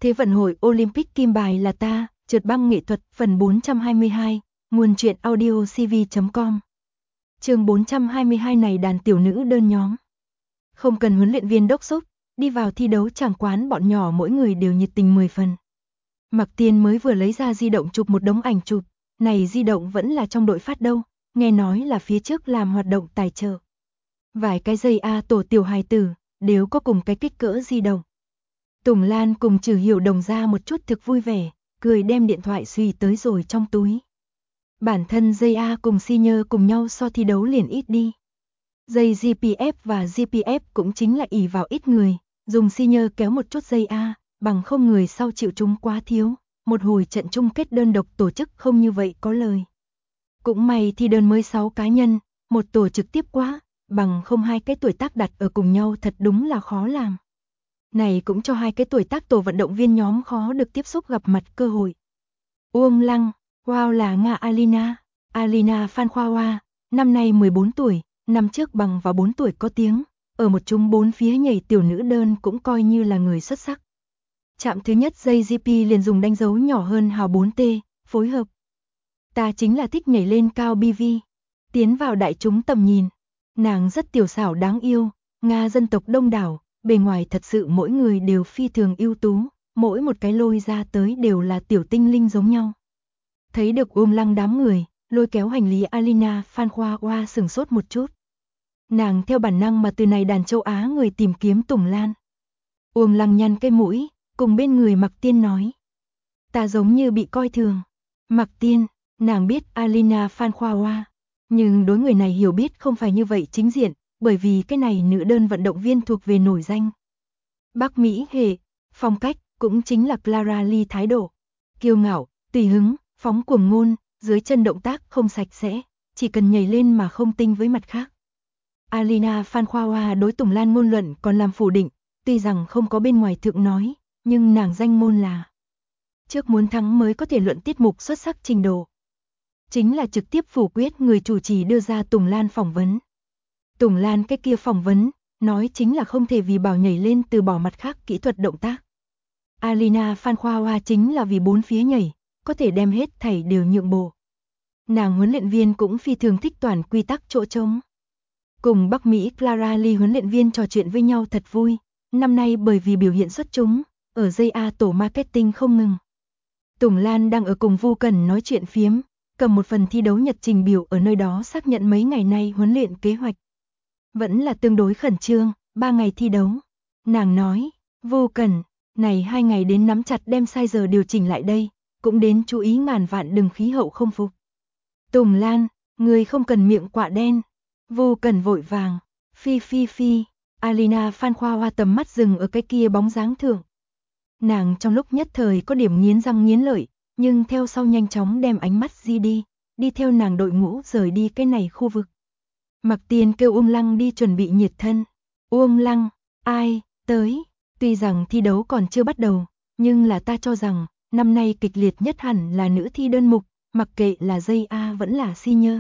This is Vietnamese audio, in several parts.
Thế vận hội Olympic kim bài là ta, trượt băng nghệ thuật phần 422, nguồn truyện audio cv.com. Chương 422 này đàn tiểu nữ đơn nhóm. Không cần huấn luyện viên đốc thúc, đi vào thi đấu tràng quán bọn nhỏ mỗi người đều nhiệt tình 10 phần. Mạc Tiên mới vừa lấy ra di động chụp một đống ảnh chụp, này di động vẫn là trong đội phát đâu, nghe nói là phía trước làm hoạt động tài trợ. Vài cái dây tổ tiểu hài tử, đều có cùng cái kích cỡ di động. Tùng Lan cùng Trừ Hiểu Đồng ra một chút thực vui vẻ, cười đem điện thoại suy tới rồi trong túi. Bản thân dây cùng senior cùng nhau so thi đấu liền ít đi. Dây GPF và GPF cũng chính là ỷ vào ít người, dùng senior kéo một chút dây bằng không người sau chịu chúng quá thiếu, một hồi trận chung kết đơn độc tổ chức không như vậy có lời. Cũng may thi đơn mới 6 cá nhân, một tổ trực tiếp quá, bằng không hai cái tuổi tác đặt ở cùng nhau thật đúng là khó làm. Này cũng cho hai cái tuổi tác tổ vận động viên nhóm khó được tiếp xúc gặp mặt cơ hội. Uông Lăng, wow là Nga Alina Phan Khoa Hoa, năm nay 14 tuổi, năm trước bằng vào 4 tuổi có tiếng, ở một chung 4 phía nhảy tiểu nữ đơn cũng coi như là người xuất sắc. Chạm thứ nhất dây GP liền dùng đánh dấu nhỏ hơn hào 4T, phối hợp. Ta chính là thích nhảy lên cao BV, tiến vào đại chúng tầm nhìn. Nàng rất tiểu xảo đáng yêu, Nga dân tộc đông đảo, bề ngoài thật sự mỗi người đều phi thường ưu tú, mỗi một cái lôi ra tới đều là tiểu tinh linh giống nhau. Thấy được Uông Lăng đám người, lôi kéo hành lý Alina Phan Khoa Hoa sửng sốt một chút. Nàng theo bản năng mà từ này đàn châu Á người tìm kiếm Tùng Lan. Uông Lăng nhăn cái mũi, cùng bên người Mạc Tiên nói. Ta giống như bị coi thường. Mạc Tiên, nàng biết Alina Phan Khoa Hoa, nhưng đối người này hiểu biết không phải như vậy chính diện, bởi vì cái này nữ đơn vận động viên thuộc về nổi danh. Bắc Mỹ hệ, phong cách, cũng chính là Clara Lee thái độ. Kiêu ngạo, tùy hứng, phóng cuồng ngôn, dưới chân động tác không sạch sẽ, chỉ cần nhảy lên mà không tinh với mặt khác. Alina Phan Khoa Hoa đối Tùng Lan ngôn luận còn làm phủ định, tuy rằng không có bên ngoài thượng nói, nhưng nàng danh môn là trước muốn thắng mới có thể luận tiết mục xuất sắc trình độ. Chính là trực tiếp phủ quyết người chủ trì đưa ra Tùng Lan phỏng vấn. Tùng Lan cái kia phỏng vấn, nói chính là không thể vì bảo nhảy lên từ bỏ mặt khác kỹ thuật động tác. Alina Phan Khoa Hoa chính là vì 4 phía nhảy, có thể đem hết thảy đều nhượng bộ. Nàng huấn luyện viên cũng phi thường thích toàn quy tắc chỗ trống. Cùng Bắc Mỹ Clara Lee huấn luyện viên trò chuyện với nhau thật vui, năm nay bởi vì biểu hiện xuất chúng, ở dây tổ marketing không ngừng. Tùng Lan đang ở cùng Vu Cần nói chuyện phiếm, cầm một phần thi đấu nhật trình biểu ở nơi đó xác nhận mấy ngày nay huấn luyện kế hoạch. Vẫn là tương đối khẩn trương, 3 ngày thi đấu. Nàng nói, Vu Cần, này 2 ngày đến nắm chặt đem sai giờ điều chỉnh lại đây, cũng đến chú ý ngàn vạn đừng khí hậu không phục. Tùng Lan, người không cần miệng quạ đen. Vu Cần vội vàng, phi. Alina Phan Khoa Hoa tầm mắt dừng ở cái kia bóng dáng thượng. Nàng trong lúc nhất thời có điểm nghiến răng nghiến lợi, nhưng theo sau nhanh chóng đem ánh mắt đi theo nàng đội ngũ rời đi cái này khu vực. Mạc Tiên kêu Uông Lăng đi chuẩn bị nhiệt thân. Uông Lăng, ai, tới, tuy rằng thi đấu còn chưa bắt đầu, nhưng là ta cho rằng, năm nay kịch liệt nhất hẳn là nữ thi đơn mục, mặc kệ là dây vẫn là senior.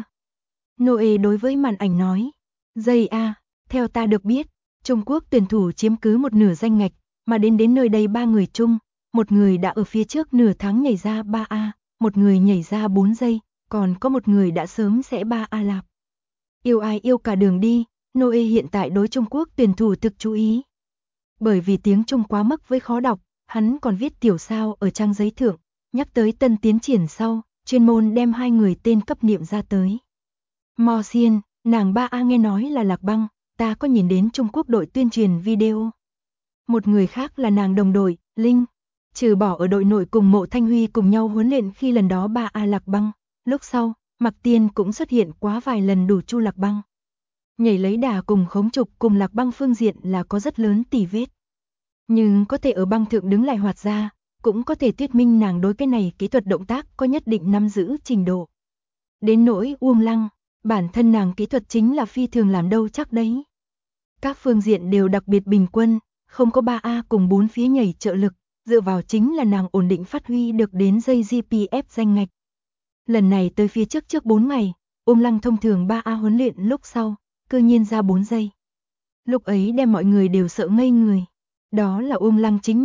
Noe đối với màn ảnh nói, dây theo ta được biết, Trung Quốc tuyển thủ chiếm cứ một nửa danh ngạch, mà đến nơi đây 3 người chung, một người đã ở phía trước nửa tháng nhảy ra 3A, một người nhảy ra 4 giây, còn có một người đã sớm sẽ 3A lạp. Yêu ai yêu cả đường đi, Noe hiện tại đối Trung Quốc tuyển thủ thực chú ý. Bởi vì tiếng Trung quá mức với khó đọc, hắn còn viết tiểu sao ở trang giấy thượng, nhắc tới tân tiến triển sau, chuyên môn đem 2 người tên cấp niệm ra tới. Mo Xiên, nàng 3A nghe nói là Lạc Băng, ta có nhìn đến Trung Quốc đội tuyên truyền video. Một người khác là nàng đồng đội, Linh, trừ bỏ ở đội nội cùng Mộ Thanh Huy cùng nhau huấn luyện khi lần đó 3A Lạc Băng, lúc sau, Mạc Tiên cũng xuất hiện quá vài lần đủ chu Lạc Băng. Nhảy lấy đà cùng khống trục cùng Lạc Băng phương diện là có rất lớn tỉ vết. Nhưng có thể ở băng thượng đứng lại hoạt ra, cũng có thể thuyết minh nàng đối cái này kỹ thuật động tác có nhất định nắm giữ trình độ. Đến nỗi Uông Lăng, bản thân nàng kỹ thuật chính là phi thường làm đâu chắc đấy. Các phương diện đều đặc biệt bình quân, không có 3A cùng 4 phía nhảy trợ lực, dựa vào chính là nàng ổn định phát huy được đến dây GPF danh ngạch. Lần này tới phía trước 4 ngày, Uông Lăng thông thường 3A huấn luyện lúc sau, cư nhiên ra 4 giây. Lúc ấy đem mọi người đều sợ ngây người. Đó là Uông Lăng chính mình,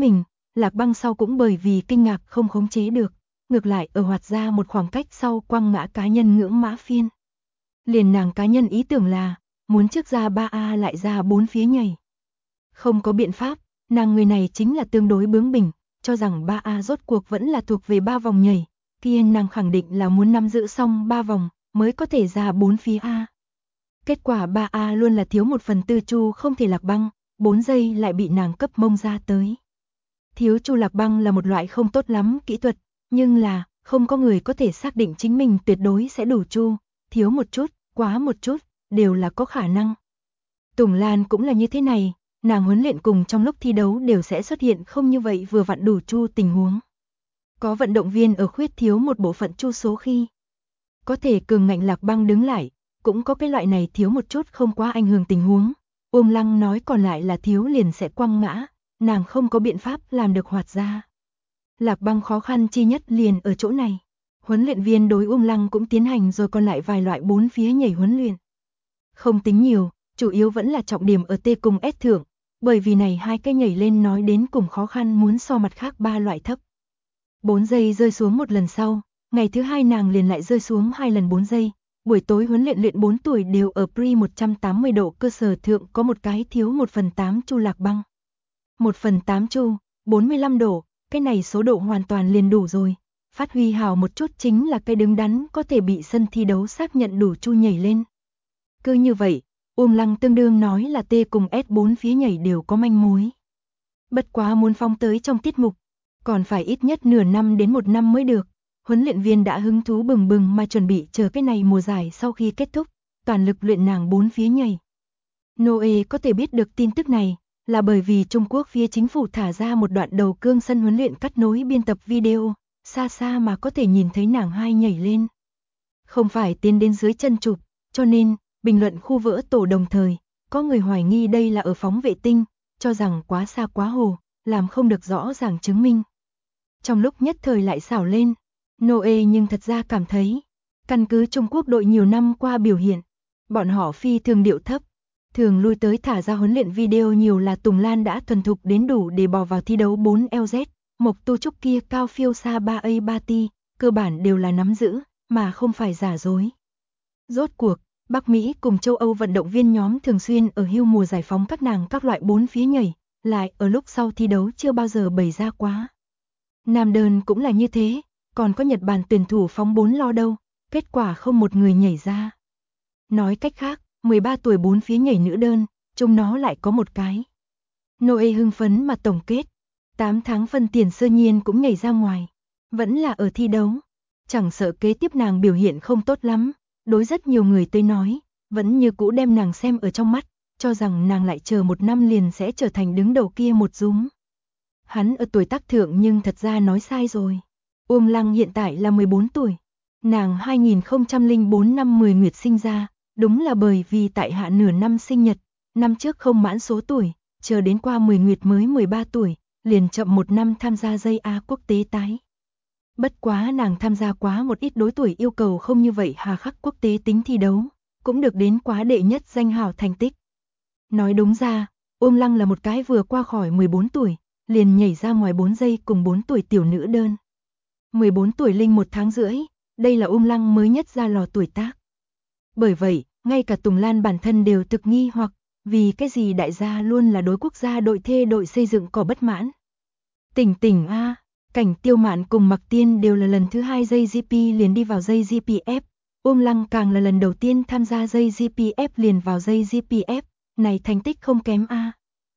Lạc Băng sau cũng bởi vì kinh ngạc không khống chế được, ngược lại ở hoạt ra một khoảng cách sau quăng ngã cá nhân ngưỡng mã phiên. Liền nàng cá nhân ý tưởng là, muốn trước ra 3A lại ra 4 phía nhảy. Không có biện pháp, nàng người này chính là tương đối bướng bỉnh, cho rằng 3A rốt cuộc vẫn là thuộc về 3 vòng nhảy, kia nàng khẳng định là muốn nắm giữ xong 3 vòng, mới có thể ra 4 phía A. Kết quả 3A luôn là thiếu 1/4 chu không thể Lạc Băng, 4 giây lại bị nàng cấp mông ra tới. Thiếu chu Lạc Băng là một loại không tốt lắm kỹ thuật, nhưng là, không có người có thể xác định chính mình tuyệt đối sẽ đủ chu, thiếu một chút, quá một chút, đều là có khả năng. Tùng Lan cũng là như thế này, nàng huấn luyện cùng trong lúc thi đấu đều sẽ xuất hiện không như vậy vừa vặn đủ chu tình huống. Có vận động viên ở khuyết thiếu một bộ phận chu số khi có thể cường ngạnh Lạc Băng đứng lại, cũng có cái loại này thiếu một chút không quá ảnh hưởng tình huống. Lăng nói còn lại là thiếu liền sẽ quăng ngã, nàng không có biện pháp làm được hoạt ra. Lạc Băng khó khăn chi nhất liền ở chỗ này. Huấn luyện viên đối Lăng cũng tiến hành rồi còn lại vài loại 4 phía nhảy huấn luyện. Không tính nhiều, chủ yếu vẫn là trọng điểm ở T cùng S thượng, bởi vì này hai cái nhảy lên nói đến cùng khó khăn muốn so mặt khác 3 loại thấp. 4 giây rơi xuống một lần sau, ngày thứ hai nàng liền lại rơi xuống 2 lần 4 giây. Buổi tối huấn luyện 4 tuổi đều ở pre 180 độ cơ sở thượng có một cái thiếu 1/8 chu Lạc Băng. 1/8 chu, 45 độ, cái này số độ hoàn toàn liền đủ rồi. Phát huy hào một chút chính là cái đứng đắn có thể bị sân thi đấu xác nhận đủ chu nhảy lên. Cứ như vậy, Lăng tương đương nói là T cùng S 4 phía nhảy đều có manh mối. Bất quá muốn phóng tới trong tiết mục, còn phải ít nhất nửa năm đến 1 năm mới được. Huấn luyện viên đã hứng thú bừng bừng mà chuẩn bị chờ cái này mùa giải sau khi kết thúc, toàn lực luyện nàng 4 phía nhảy. Noe có thể biết được tin tức này, là bởi vì Trung Quốc phía chính phủ thả ra một đoạn đầu cương sân huấn luyện cắt nối biên tập video, xa xa mà có thể nhìn thấy nàng hai nhảy lên. Không phải tiến đến dưới chân chụp, cho nên, bình luận khu vỡ tổ đồng thời, có người hoài nghi đây là ở phóng vệ tinh, cho rằng quá xa quá hồ, làm không được rõ ràng chứng minh. Trong lúc nhất thời lại xảo lên, Noe nhưng thật ra cảm thấy, căn cứ Trung Quốc đội nhiều năm qua biểu hiện, bọn họ phi thường điệu thấp, thường lui tới thả ra huấn luyện video nhiều là Tùng Lan đã thuần thục đến đủ để bò vào thi đấu 4LZ, Mộc Tu Trúc kia cao phiêu xa 3A3T, cơ bản đều là nắm giữ, mà không phải giả dối. Rốt cuộc, Bắc Mỹ cùng châu Âu vận động viên nhóm thường xuyên ở hưu mùa giải phóng các nàng các loại 4 phía nhảy, lại ở lúc sau thi đấu chưa bao giờ bày ra quá. Nam đơn cũng là như thế, còn có Nhật Bản tuyển thủ phóng 4 lo đâu, kết quả không một người nhảy ra. Nói cách khác, 13 tuổi 4 phía nhảy nữ đơn, chúng nó lại có một cái. Noe hưng phấn mà tổng kết, 8 tháng phân tiền sơ nhiên cũng nhảy ra ngoài, vẫn là ở thi đấu, chẳng sợ kế tiếp nàng biểu hiện không tốt lắm, đối rất nhiều người tới nói, vẫn như cũ đem nàng xem ở trong mắt, cho rằng nàng lại chờ 1 năm liền sẽ trở thành đứng đầu kia một dúm. Hắn ở tuổi tác thượng nhưng thật ra nói sai rồi. Lăng hiện tại là 14 tuổi. Nàng 2004 năm 10 nguyệt sinh ra, đúng là bởi vì tại hạ nửa năm sinh nhật, năm trước không mãn số tuổi, chờ đến qua 10 nguyệt mới 13 tuổi, liền chậm 1 năm tham gia dây A quốc tế tái. Bất quá nàng tham gia quá một ít đối tuổi yêu cầu không như vậy hà khắc quốc tế tính thi đấu, cũng được đến quá đệ nhất danh hào thành tích. Nói đúng ra, Lăng là một cái vừa qua khỏi 14 tuổi, liền nhảy ra ngoài 4 giây cùng 4 tuổi tiểu nữ đơn. 14 tuổi linh 1 tháng rưỡi, đây là Lăng mới nhất ra lò tuổi tác. Bởi vậy, ngay cả Tùng Lan bản thân đều thực nghi hoặc, vì cái gì đại gia luôn là đối quốc gia đội thê đội xây dựng có bất mãn. Tỉnh a, Cảnh Tiêu Mạn cùng Mạc Tiên đều là lần thứ 2 dây GP liền đi vào dây GPF, Lăng càng là lần đầu tiên tham gia dây GPF liền vào dây GPF, này thành tích không kém a.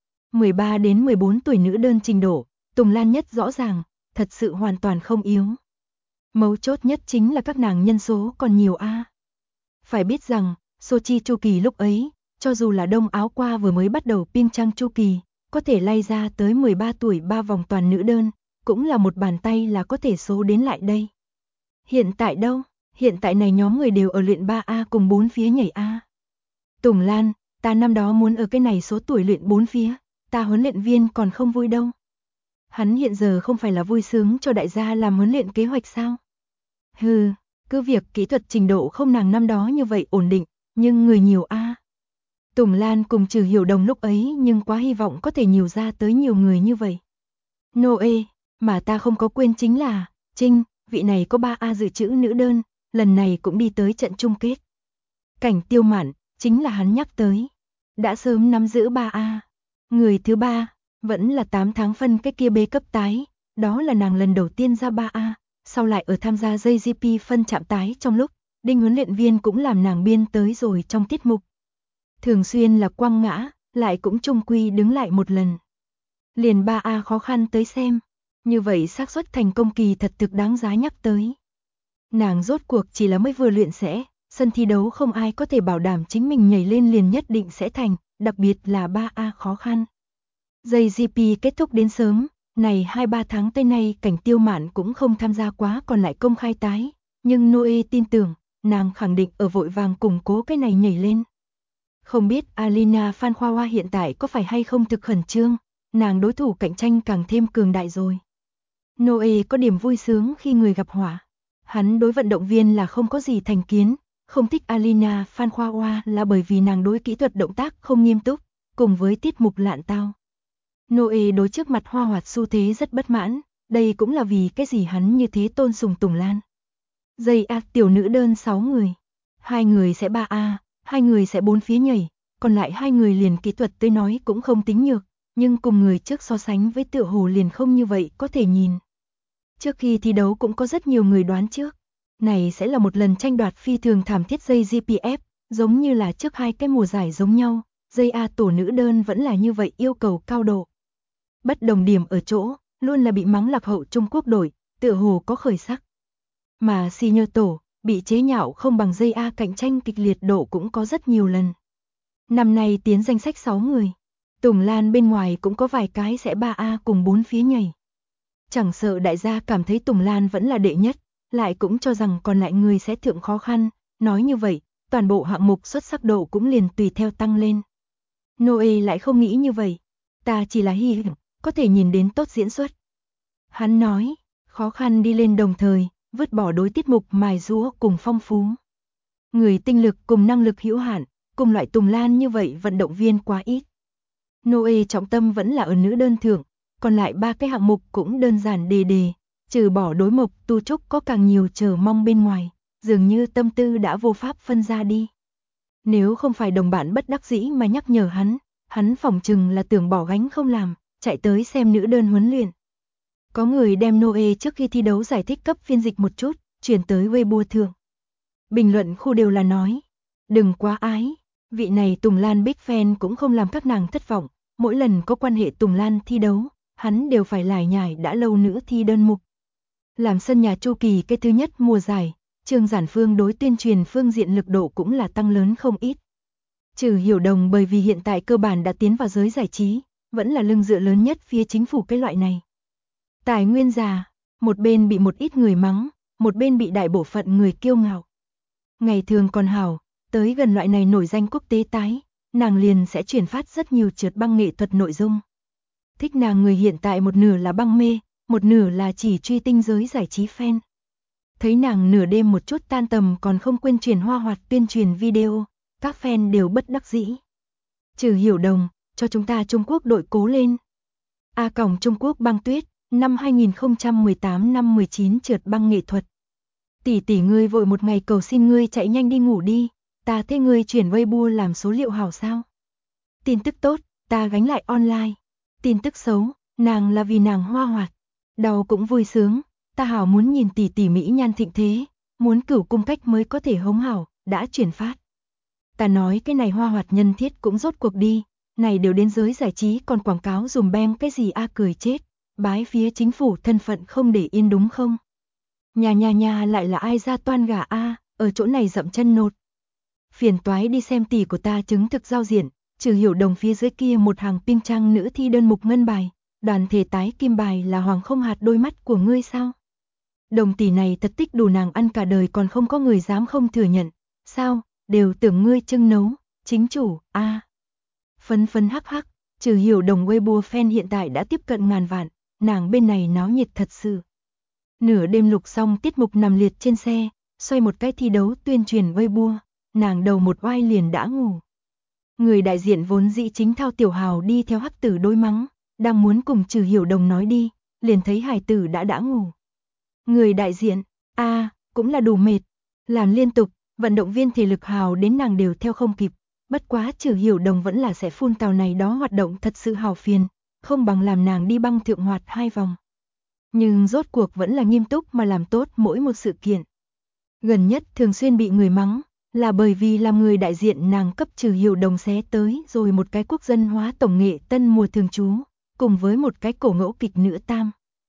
13 đến 14 tuổi nữ đơn trình độ, Tùng Lan nhất rõ ràng, thật sự hoàn toàn không yếu. Mấu chốt nhất chính là các nàng nhân số còn nhiều a. Phải biết rằng, Sochi chu kỳ lúc ấy, cho dù là Đông Áo qua vừa mới bắt đầu Pyeongchang chu kỳ, có thể lay ra tới 13 tuổi 3 vòng toàn nữ đơn, cũng là một bàn tay là có thể số đến lại đây. Hiện tại đâu? Hiện tại này nhóm người đều ở luyện 3A cùng 4 phía nhảy A. Tùng Lan, ta năm đó muốn ở cái này số tuổi luyện 4 phía, ta huấn luyện viên còn không vui đâu. Hắn hiện giờ không phải là vui sướng cho đại gia làm huấn luyện kế hoạch sao? Hừ, cứ việc kỹ thuật trình độ không nàng năm đó như vậy ổn định, nhưng người nhiều a. Tùng Lan cùng Trừ Hiểu Đồng lúc ấy nhưng quá hy vọng có thể nhiều ra tới nhiều người như vậy. Noe, mà ta không có quên chính là, Trinh, vị này có 3A dự trữ nữ đơn, lần này cũng đi tới trận chung kết. Cảnh Tiêu Mạn, chính là hắn nhắc tới. Đã sớm nắm giữ 3A. Người thứ ba, vẫn là 8 tháng phân cái kia B cấp tái, đó là nàng lần đầu tiên ra 3A, sau lại ở tham gia JGP phân chạm tái trong lúc, Đinh huấn luyện viên cũng làm nàng biên tới rồi trong tiết mục. Thường xuyên là quăng ngã, lại cũng chung quy đứng lại một lần. Liền 3A khó khăn tới xem, như vậy xác suất thành công kỳ thật thực đáng giá nhắc tới. Nàng rốt cuộc chỉ là mới vừa luyện sẽ, sân thi đấu không ai có thể bảo đảm chính mình nhảy lên liền nhất định sẽ thành, đặc biệt là 3A khó khăn. JGP kết thúc đến sớm, này 2-3 tháng tới nay Cảnh Tiêu Mạn cũng không tham gia quá còn lại công khai tái, nhưng Noe tin tưởng, nàng khẳng định ở vội vàng củng cố cái này nhảy lên. Không biết Alina Phan Khoa Hoa hiện tại có phải hay không thực khẩn trương, nàng đối thủ cạnh tranh càng thêm cường đại rồi. Noe có điểm vui sướng khi người gặp họa. Hắn đối vận động viên là không có gì thành kiến, không thích Alina Phan Khoa Hoa là bởi vì nàng đối kỹ thuật động tác không nghiêm túc, cùng với tiết mục lạn tao. Noe đối trước mặt Hoa Hoạt xu thế rất bất mãn, đây cũng là vì cái gì hắn như thế tôn sùng Tùng Lan. JA tiểu nữ đơn 6 người, 2 người sẽ 3A, 2 người sẽ 4 phía nhảy, còn lại 2 người liền kỹ thuật tới nói cũng không tính nhược, nhưng cùng người trước so sánh với tựa hồ liền không như vậy có thể nhìn. Trước khi thi đấu cũng có rất nhiều người đoán trước, này sẽ là một lần tranh đoạt phi thường thảm thiết JGPF, giống như là trước 2 cái mùa giải giống nhau, JA tổ nữ đơn vẫn là như vậy yêu cầu cao độ. Bất đồng điểm ở chỗ, luôn là bị mắng lạc hậu Trung Quốc đội, tựa hồ có khởi sắc. Mà senior tổ, bị chế nhạo không bằng JA cạnh tranh kịch liệt độ cũng có rất nhiều lần. Năm nay tiến danh sách 6 người, Tùng Lan bên ngoài cũng có vài cái sẽ 3A cùng 4 phía nhảy. Chẳng sợ đại gia cảm thấy Tùng Lan vẫn là đệ nhất, lại cũng cho rằng còn lại người sẽ thượng khó khăn, nói như vậy, toàn bộ hạng mục xuất sắc độ cũng liền tùy theo tăng lên. Noe lại không nghĩ như vậy, ta chỉ là hy vọng có thể nhìn đến tốt diễn xuất. Hắn nói, khó khăn đi lên đồng thời, vứt bỏ đối tiết mục mài giũa cùng phong phú. Người tinh lực cùng năng lực hữu hạn, cùng loại Tùng Lan như vậy vận động viên quá ít. Noe trọng tâm vẫn là ở nữ đơn thượng, còn lại 3 cái hạng mục cũng đơn giản đề đề, trừ bỏ đối mục tu trúc có càng nhiều chờ mong bên ngoài, dường như tâm tư đã vô pháp phân ra đi. Nếu không phải đồng bạn bất đắc dĩ mà nhắc nhở hắn phỏng chừng là tưởng bỏ gánh không làm, chạy tới xem nữ đơn huấn luyện. Có người đem Noe trước khi thi đấu giải thích cấp phiên dịch một chút, chuyển tới Weibo thượng. Bình luận khu đều là nói, đừng quá ái, vị này Tùng Lan big fan cũng không làm các nàng thất vọng, mỗi lần có quan hệ Tùng Lan thi đấu, hắn đều phải lải nhải đã lâu nữ thi đơn mục. Làm sân nhà chu kỳ cái thứ nhất mùa giải, Trương Giản Phương đối tuyên truyền phương diện lực độ cũng là tăng lớn không ít. Trừ Hiểu Đồng bởi vì hiện tại cơ bản đã tiến vào giới giải trí, vẫn là lưng dựa lớn nhất phía chính phủ cái loại này. Tài nguyên già, một bên bị một ít người mắng, một bên bị đại bộ phận người kiêu ngạo. Ngày thường còn hảo, tới gần loại này nổi danh quốc tế tái, nàng liền sẽ truyền phát rất nhiều trượt băng nghệ thuật nội dung. Thích nàng người hiện tại một nửa là băng mê, một nửa là chỉ truy tinh giới giải trí fan. Thấy nàng nửa đêm một chút tan tầm còn không quên truyền Hoa Hoạt tuyên truyền video, các fan đều bất đắc dĩ. Trừ Hiểu Đồng, cho chúng ta Trung Quốc đội cố lên. A còng Trung Quốc băng tuyết, năm 2018 năm 19 trượt băng nghệ thuật. Tỷ tỷ ngươi vội một ngày cầu xin ngươi chạy nhanh đi ngủ đi, ta thế ngươi chuyển Weibo làm số liệu hảo sao. Tin tức tốt, ta gánh lại online. Tin tức xấu, nàng là vì nàng Hoa Hoạt. Đau cũng vui sướng, ta hảo muốn nhìn tỷ tỷ mỹ nhan thịnh thế, muốn cửu cung cách mới có thể hống hảo, đã chuyển phát. Ta nói cái này Hoa Hoạt nhân thiết cũng rốt cuộc đi, này đều đến giới giải trí còn quảng cáo dùm beng cái gì a cười chết, bái phía chính phủ thân phận không để yên đúng không? Nhà lại là ai ra toan gà a, ở chỗ này dậm chân nột. Phiền toái đi xem tỷ của ta chứng thực giao diện, Trừ Hiểu Đồng phía dưới kia một hàng ping trang nữ thi đơn mục ngân bài, đoàn thể tái kim bài là hoàng không hạt đôi mắt của ngươi sao? Đồng tỷ này thật tích đủ nàng ăn cả đời còn không có người dám không thừa nhận, sao, đều tưởng ngươi trưng nấu, chính chủ, a. Phấn phấn hắc hắc, Trừ Hiểu Đồng Weibo fan hiện tại đã tiếp cận ngàn vạn, nàng bên này náo nhiệt thật sự. Nửa đêm lục xong tiết mục nằm liệt trên xe, xoay một cái thi đấu tuyên truyền Weibo, nàng đầu một oai liền đã ngủ. Người đại diện vốn dĩ chính Thao Tiểu Hào đi theo hắc tử đối mắng, đang muốn cùng Trừ Hiểu Đồng nói đi, liền thấy hài tử đã ngủ. Người đại diện, cũng là đủ mệt, làm liên tục, vận động viên thể lực hào đến nàng đều theo không kịp, bất quá Trừ Hiểu Đồng vẫn là sẽ phun tào này đó hoạt động thật sự hào phiền, không bằng làm nàng đi băng thượng hoạt 2 vòng. Nhưng rốt cuộc vẫn là nghiêm túc mà làm tốt mỗi một sự kiện. Gần nhất thường xuyên bị người mắng, là bởi vì làm người đại diện nàng cấp Trừ Hiểu Đồng xé tới rồi một cái quốc dân hóa tổng nghệ tân mùa thường trú, cùng với một cái cổ ngẫu kịch nữ tam.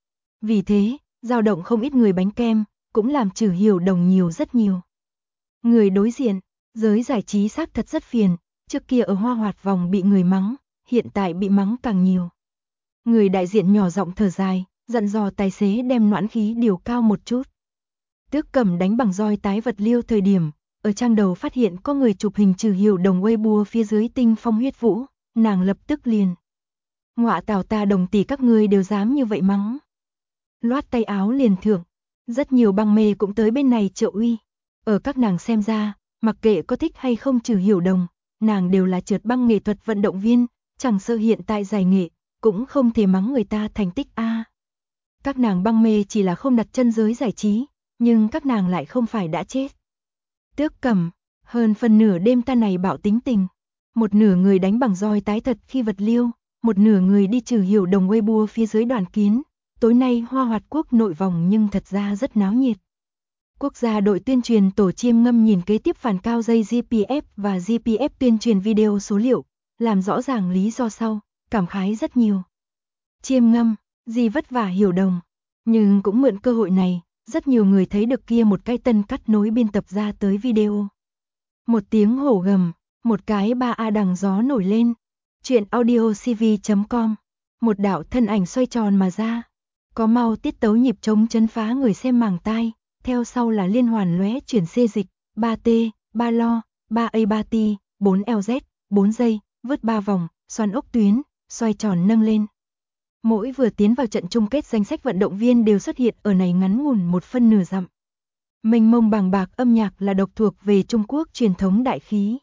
Vì thế, dao động không ít người bánh kem, cũng làm Trừ Hiểu Đồng nhiều rất nhiều. Người đối diện, giới giải trí xác thật rất phiền, trước kia ở hoa hoạt vòng bị người mắng, hiện tại bị mắng càng nhiều. Người đại diện nhỏ giọng thở dài, dặn dò tài xế đem noãn khí điều cao một chút. Tước Cẩm đánh bằng roi tái vật liêu thời điểm, ở trang đầu phát hiện có người chụp hình Trừ Hiểu Đồng Weibo phía dưới tinh phong huyết vũ, nàng lập tức liền. Ngọa tào ta Đồng tỷ các ngươi đều dám như vậy mắng. Loát tay áo liền thưởng, rất nhiều băng mê cũng tới bên này trợ uy. Ở các nàng xem ra, mặc kệ có thích hay không Trừ Hiểu Đồng, nàng đều là trượt băng nghệ thuật vận động viên, chẳng sợ hiện tại giải nghệ, cũng không thể mắng người ta thành tích A. Các nàng băng mê chỉ là không đặt chân giới giải trí, nhưng các nàng lại không phải đã chết. Tước Cẩm, hơn phần nửa đêm ta này bạo tính tình, một nửa người đánh bằng roi tái thật khi vật liêu, một nửa người đi Trừ Hiểu Đồng Weibo phía dưới đoàn kiến. Tối nay hoa hoạt quốc nội vòng nhưng thật ra rất náo nhiệt. Quốc gia đội tuyên truyền tổ Chiêm Ngâm nhìn kế tiếp phản cao dây GPF và GPF tuyên truyền video số liệu, làm rõ ràng lý do sau, cảm khái rất nhiều. Chiêm Ngâm, gì vất vả Hiểu Đồng, nhưng cũng mượn cơ hội này, rất nhiều người thấy được kia một cái tân cắt nối biên tập ra tới video. Một tiếng hổ gầm, một cái 3A đằng gió nổi lên, chuyện audiocv.com, một đạo thân ảnh xoay tròn mà ra. Có mau tiết tấu nhịp trống chấn phá người xem màng tai, theo sau là liên hoàn lóe chuyển xê dịch, 3T, 3 lo, 3A 3 T, 4 LZ, 4 giây, vứt 3 vòng, xoắn ốc tuyến, xoay tròn nâng lên. Mỗi vừa tiến vào trận chung kết danh sách vận động viên đều xuất hiện ở này ngắn ngủn 1 phân nửa dặm. Mênh mông bàng bạc âm nhạc là độc thuộc về Trung Quốc truyền thống đại khí.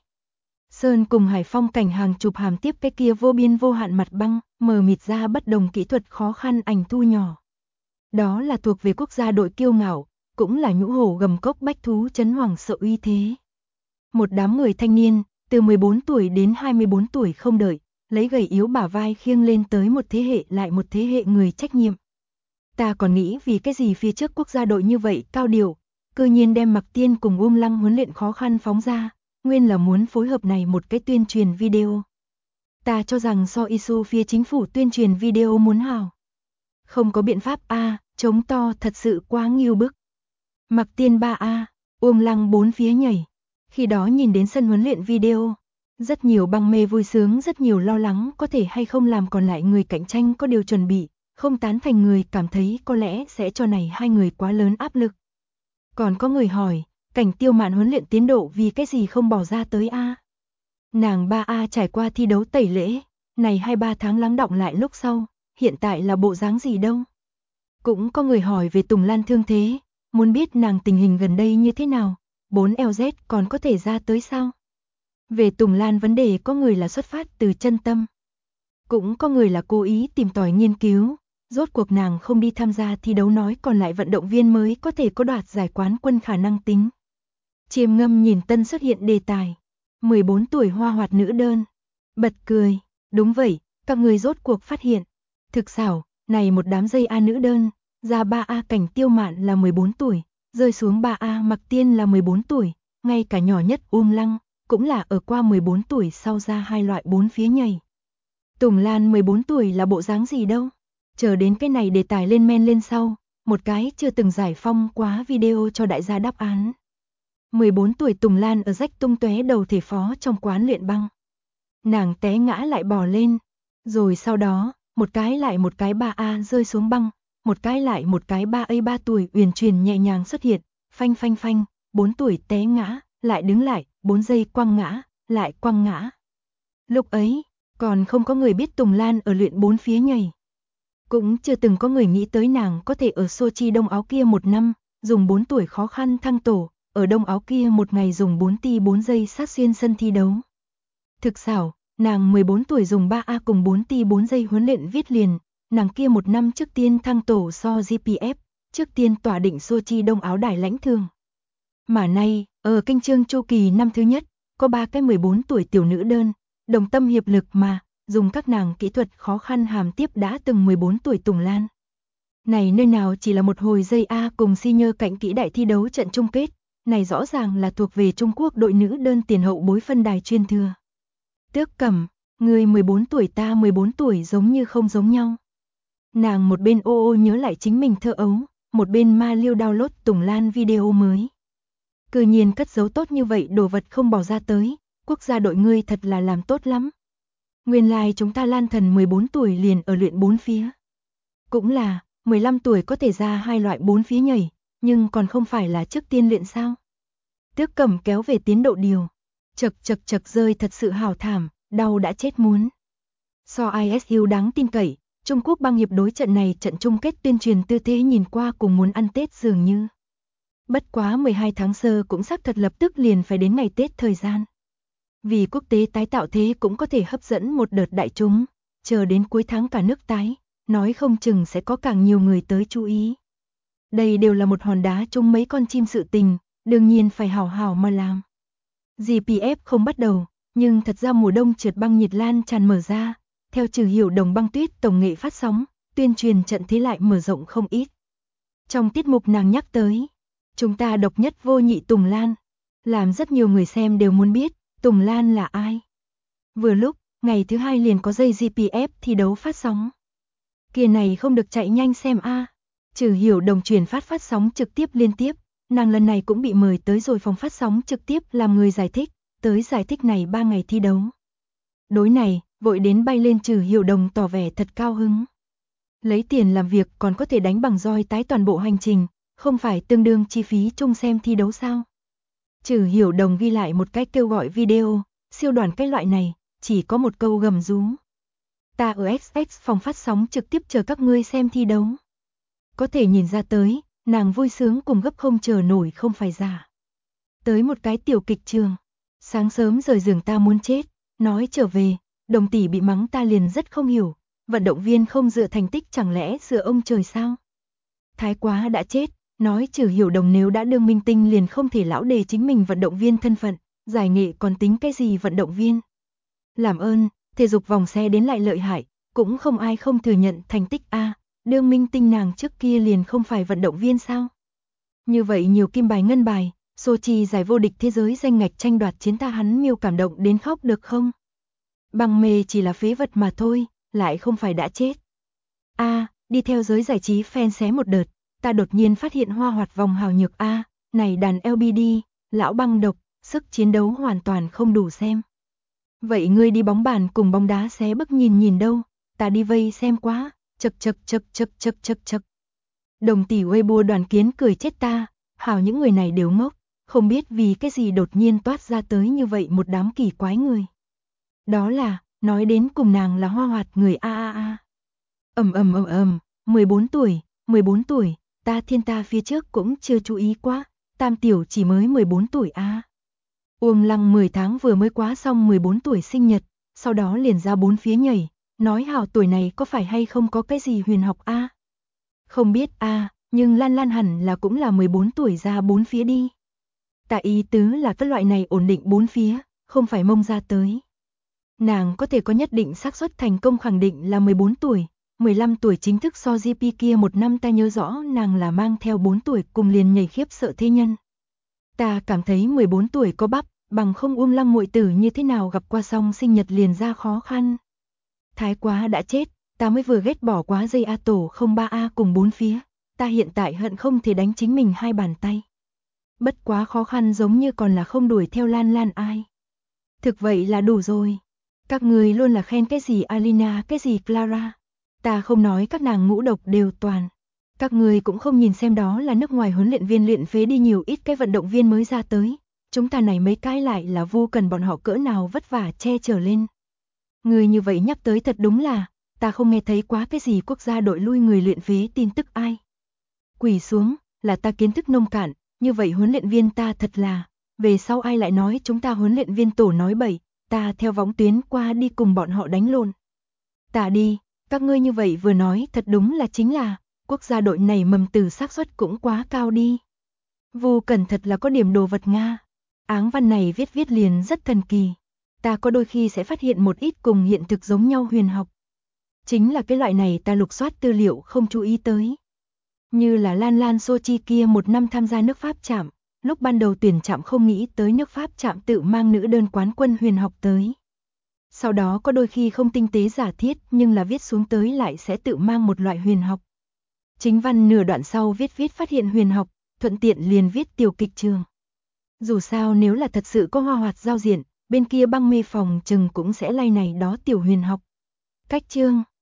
Sơn cùng Hải Phong cảnh hàng chụp hàm tiếp cái kia vô biên vô hạn mặt băng, mờ mịt ra bất đồng kỹ thuật khó khăn ảnh thu nhỏ. Đó là thuộc về quốc gia đội kiêu ngạo, cũng là nhũ hổ gầm cốc bách thú chấn hoàng sợ uy thế. Một đám người thanh niên, từ 14 tuổi đến 24 tuổi không đợi, lấy gầy yếu bả vai khiêng lên tới một thế hệ lại một thế hệ người trách nhiệm. Ta còn nghĩ vì cái gì phía trước quốc gia đội như vậy cao điều, cơ nhiên đem Mạc Tiên cùng Lăng huấn luyện khó khăn phóng ra, nguyên là muốn phối hợp này một cái tuyên truyền video. Ta cho rằng so ISU phía chính phủ tuyên truyền video muốn hào. Không có biện pháp trống to thật sự quá nghiêu bức. Mạc Tiên 3A, Lăng 4 phía nhảy. Khi đó nhìn đến sân huấn luyện video, rất nhiều băng mê vui sướng, rất nhiều lo lắng có thể hay không làm còn lại người cạnh tranh có điều chuẩn bị, không tán thành người cảm thấy có lẽ sẽ cho này hai người quá lớn áp lực. Còn có người hỏi, Cảnh Tiêu Mạn huấn luyện tiến độ vì cái gì không bỏ ra tới A? Nàng 3A trải qua thi đấu tẩy lễ, này 2-3 tháng lắng đọng lại lúc sau, hiện tại là bộ dáng gì đâu? Cũng có người hỏi về Tùng Lan thương thế, muốn biết nàng tình hình gần đây như thế nào, 4LZ còn có thể ra tới sao? Về Tùng Lan vấn đề có người là xuất phát từ chân tâm, cũng có người là cố ý tìm tòi nghiên cứu, rốt cuộc nàng không đi tham gia thi đấu nói còn lại vận động viên mới có thể có đoạt giải quán quân khả năng tính. Chiêm Ngâm nhìn tân xuất hiện đề tài, 14 tuổi hoa hoạt nữ đơn, bật cười, đúng vậy, các người rốt cuộc phát hiện, thực xảo, này một đám dây A nữ đơn, ra 3A Cảnh Tiêu Mạn là 14 tuổi, rơi xuống 3A Mạc Tiên là 14 tuổi, ngay cả nhỏ nhất Lăng, cũng là ở qua 14 tuổi sau ra hai loại 4 phía nhảy. Tùng Lan 14 tuổi là bộ dáng gì đâu? Chờ đến cái này đề tài lên men lên sau, một cái chưa từng giải phong quá video cho đại gia đáp án. 14 tuổi Tùng Lan ở rách tung tóe đầu thể phó trong quán luyện băng. Nàng té ngã lại bò lên, rồi sau đó, một cái lại một cái 3A rơi xuống băng, một cái lại một cái 3A 3 tuổi uyển chuyển nhẹ nhàng xuất hiện, phanh phanh phanh, 4 tuổi té ngã, lại đứng lại, 4 giây quăng ngã, lại quăng ngã. Lúc ấy, còn không có người biết Tùng Lan ở luyện 4 phía nhảy. Cũng chưa từng có người nghĩ tới nàng có thể ở Sochi Đông Áo kia 1 năm, dùng 4 tuổi khó khăn thăng tổ, ở Đông Áo kia một ngày dùng 4 ti 4 giây sát xuyên sân thi đấu. Thực xảo, nàng 14 tuổi dùng 3A cùng 4 ti 4 giây huấn luyện viết liền, nàng kia một năm trước tiên thăng tổ so GPF, trước tiên tỏa định Sochi đông áo đài lãnh thường. Mà nay, ở kênh chương chu kỳ năm thứ nhất, có 3 cái 14 tuổi tiểu nữ đơn, đồng tâm hiệp lực mà, dùng các nàng kỹ thuật khó khăn hàm tiếp đã từng 14 tuổi Tùng Lan. Này nơi nào chỉ là một hồi dây A cùng senior cạnh kỹ đại thi đấu trận chung kết, này rõ ràng là thuộc về Trung Quốc đội nữ đơn tiền hậu bối phân đài chuyên thừa. Tước Cẩm, người 14 tuổi ta 14 tuổi giống như không giống nhau. Nàng một bên ô ô nhớ lại chính mình thơ ấu, một bên ma liêu download Tùng Lan video mới. Cư nhiên cất giấu tốt như vậy đồ vật không bỏ ra tới, quốc gia đội ngươi thật là làm tốt lắm. Nguyên lai chúng ta Lan thần 14 tuổi liền ở luyện bốn phía. Cũng là, 15 tuổi có thể ra 2 loại bốn phía nhảy, nhưng còn không phải là trước tiên luyện sao. Tước Cẩm kéo về tiến độ điều. Chật rơi thật sự hào thảm, đau đã chết muốn. So ISU đáng tin cậy, Trung Quốc băng hiệp đối trận này trận chung kết tuyên truyền tư thế nhìn qua cùng muốn ăn Tết dường như. Bất quá 12 tháng sơ cũng xác thật lập tức liền phải đến ngày Tết thời gian. Vì quốc tế tái tạo thế cũng có thể hấp dẫn một đợt đại chúng, chờ đến cuối tháng cả nước tái, nói không chừng sẽ có càng nhiều người tới chú ý. Đây đều là một hòn đá trúng mấy con chim sự tình, đương nhiên phải hào hào mà làm. GPF không bắt đầu, nhưng thật ra mùa đông trượt băng nhiệt lan tràn mở ra, theo Trừ Hiểu Đồng băng tuyết tổng nghệ phát sóng, tuyên truyền trận thế lại mở rộng không ít. Trong tiết mục nàng nhắc tới, chúng ta độc nhất vô nhị Tùng Lan, làm rất nhiều người xem đều muốn biết, Tùng Lan là ai. Vừa lúc, ngày thứ hai liền có dây GPF thi đấu phát sóng. Kia này không được chạy nhanh xem a. Trừ Hiểu Đồng truyền phát sóng trực tiếp liên tiếp, nàng lần này cũng bị mời tới rồi phòng phát sóng trực tiếp làm người giải thích, tới giải thích này 3 ngày thi đấu. Đối này, vội đến bay lên Trừ Hiểu Đồng tỏ vẻ thật cao hứng. Lấy tiền làm việc còn có thể đánh bằng roi tái toàn bộ hành trình, không phải tương đương chi phí chung xem thi đấu sao. Trừ Hiểu Đồng ghi lại một cái kêu gọi video, siêu đoàn cái loại này, chỉ có một câu gầm rú. Ta ở XX phòng phát sóng trực tiếp chờ các ngươi xem thi đấu. Có thể nhìn ra tới, nàng vui sướng cùng gấp không chờ nổi không phải giả. Tới một cái tiểu kịch trường, sáng sớm rời giường ta muốn chết, nói trở về, Đồng tỷ bị mắng ta liền rất không hiểu, vận động viên không dựa thành tích chẳng lẽ dựa ông trời sao? Thái quá đã chết, nói Trừ Hiểu Đồng nếu đã đương minh tinh liền không thể lão đề chính mình vận động viên thân phận, giải nghệ còn tính cái gì vận động viên. Làm ơn, thể dục vòng xe đến lại lợi hại, cũng không ai không thừa nhận thành tích a, đương minh tinh nàng trước kia liền không phải vận động viên sao? Như vậy nhiều kim bài ngân bài, Sochi giải vô địch thế giới danh ngạch tranh đoạt chiến ta hắn miêu cảm động đến khóc được không? Băng mê chỉ là phế vật mà thôi, lại không phải đã chết. Đi theo giới giải trí fan xé một đợt, ta đột nhiên phát hiện hoa hoạt vòng hào nhược này đàn LBD, lão băng độc, sức chiến đấu hoàn toàn không đủ xem. Vậy ngươi đi bóng bàn cùng bóng đá xé bức nhìn đâu, ta đi vây xem quá, chậc. Đồng tỷ Weibo Đoàn Kiến cười chết ta, hào những người này đều ngốc, không biết vì cái gì đột nhiên toát ra tới như vậy một đám kỳ quái người. Đó là, nói đến cùng nàng là hoa hoạt người ầm, 14 tuổi, ta phía trước cũng chưa chú ý quá, Tam tiểu chỉ mới 14 tuổi Uông Lăng 10 tháng vừa mới quá xong 14 tuổi sinh nhật, sau đó liền ra bốn phía nhảy, nói hào tuổi này có phải hay không có cái gì huyền học Không biết nhưng Lan hẳn là cũng là 14 tuổi ra bốn phía đi. Tạ ý tứ là cái loại này ổn định bốn phía, không phải mông ra tới. Nàng có thể có nhất định xác suất thành công khẳng định là 14 tuổi, 15 tuổi chính thức so GP kia một năm ta nhớ rõ nàng là mang theo 4 tuổi cùng liền nhảy khiếp sợ thế nhân. Ta cảm thấy 14 tuổi có bắp, bằng không Uông Lăng muội tử như thế nào gặp qua xong sinh nhật liền ra khó khăn. Thái quá đã chết, ta mới vừa ghét bỏ quá dây tổ 03 cùng bốn phía, ta hiện tại hận không thể đánh chính mình hai bàn tay. Bất quá khó khăn giống như còn là không đuổi theo Lan ai. Thực vậy là đủ rồi. Các người luôn là khen cái gì Alina cái gì Clara. Ta không nói các nàng ngũ độc đều toàn. Các người cũng không nhìn xem đó là nước ngoài huấn luyện viên luyện phế đi nhiều ít cái vận động viên mới ra tới. Chúng ta này mấy cái lại là vô cần bọn họ cỡ nào vất vả che chở lên. Người như vậy nhắc tới thật đúng là, ta không nghe thấy quá cái gì quốc gia đội lui người luyện phế tin tức ai. Quỳ xuống, là ta kiến thức nông cạn, như vậy huấn luyện viên ta thật là, về sau ai lại nói chúng ta huấn luyện viên tổ nói bậy, ta theo võng tuyến qua đi cùng bọn họ đánh lộn. Các ngươi như vậy vừa nói thật đúng là chính là, quốc gia đội này mầm từ xác suất cũng quá cao đi. Vu Cẩn thật là có điểm đồ vật Nga. Áng văn này viết liền rất thần kỳ. Ta có đôi khi sẽ phát hiện một ít cùng hiện thực giống nhau huyền học. Chính là cái loại này ta lục soát tư liệu không chú ý tới. Như là Lan Sochi kia một năm tham gia nước Pháp chạm, lúc ban đầu tuyển chạm không nghĩ tới nước Pháp chạm tự mang nữ đơn quán quân huyền học tới. Sau đó có đôi khi không tinh tế giả thiết nhưng là viết xuống tới lại sẽ tự mang một loại huyền học. Chính văn nửa đoạn sau viết phát hiện huyền học, thuận tiện liền viết tiểu kịch trường. Dù sao nếu là thật sự có hoa hoạt giao diện, bên kia băng mê phòng chừng cũng sẽ lay này đó tiểu huyền học. Cách chương